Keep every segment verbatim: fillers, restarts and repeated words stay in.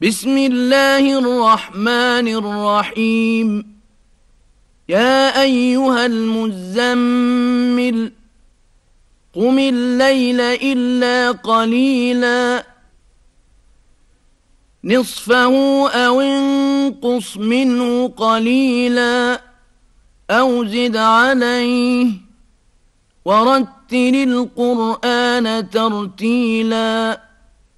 بسم الله الرحمن الرحيم يا أيها المزمل قم الليل إلا قليلا نصفه أو انقص منه قليلا أو زد عليه ورتل القرآن ترتيلا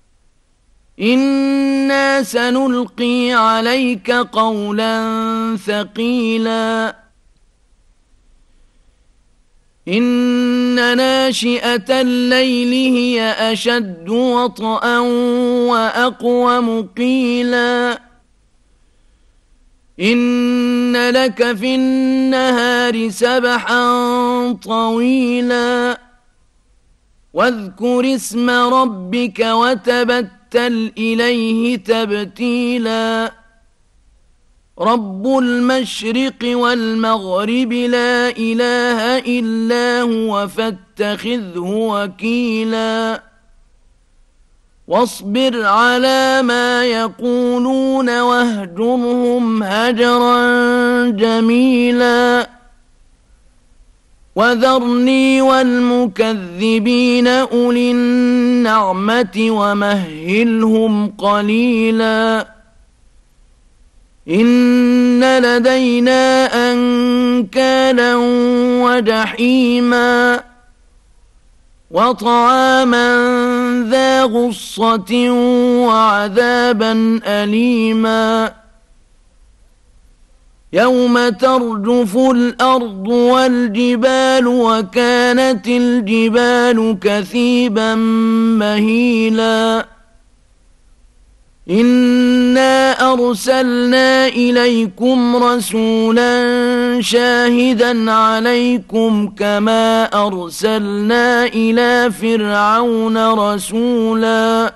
إنا سنلقي عليك قولا ثقيلا إن ناشئة الليل هي أشد وطئا وأقوم قيلا إن لك في النهار سبحا طويلا واذكر اسم ربك وتبتل إليه تبتيلا رب المشرق والمغرب لا إله إلا هو فاتخذه وكيلا واصبر على ما يقولون واهجرهم هجرا جميلا وذرني والمكذبين أولي النعمة ومهلهم قليلا إن لدينا أنكالا وجحيما وطعاما ذا غصة وعذابا أليما يوم ترجف الأرض والجبال وكانت الجبال كثيبا مهيلا إنا أرسلنا إليكم رسولا شاهدا عليكم كما أرسلنا إلى فرعون رسولا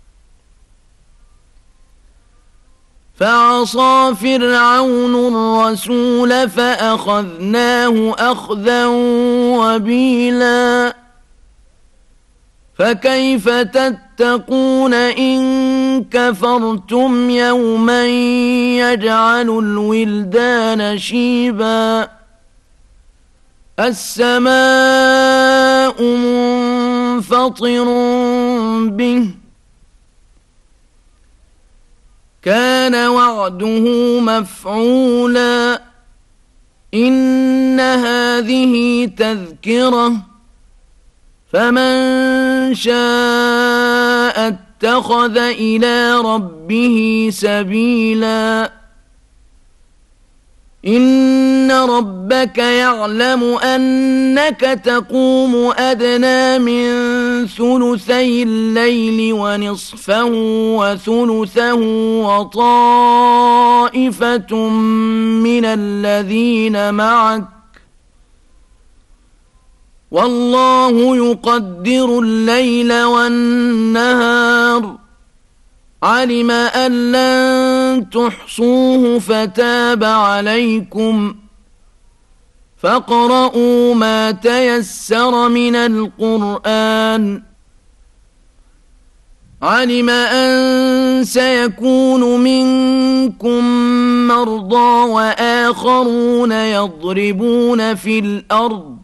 فعصى فرعون الرسول فأخذناه أخذا وبيلا فكيف تتقون إن كفرتم يوما يجعل الولدان شيبا السماء منفطر به كان وعده مفعولا إن هذه تذكرة فمن شاء اتخذ إلى ربه سبيلا إن ربك يعلم أنك تقوم أدنى من ثلثي الليل ونصفه وثلثه وطائفة من الذين معك والله يقدر الليل والنهار علم أن لن تحصوه فتاب عليكم فاقرؤوا ما تيسر من القرآن علم أن سيكون منكم مرضى وآخرون يضربون في الأرض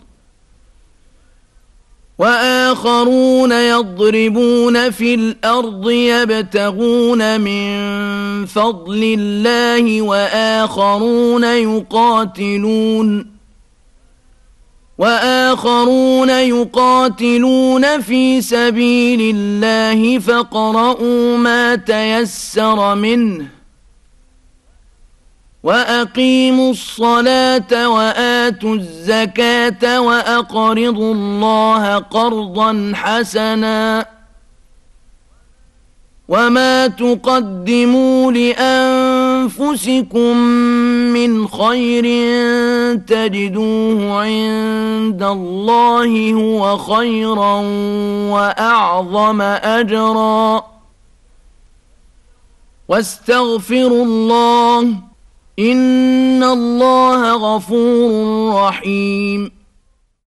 وآخرون يضربون في الأرض يبتغون من فضل الله وآخرون يقاتلون وآخرون يقاتلون في سبيل الله فاقرؤوا ما تيسر منه وأقيموا الصلاة وآتوا الزكاة وأقرضوا الله قرضا حسنا وما تقدموا لأنفسكم من خير تجدوه عند الله هو خيرا وأعظم أجرا واستغفروا الله إن الله غفور رحيم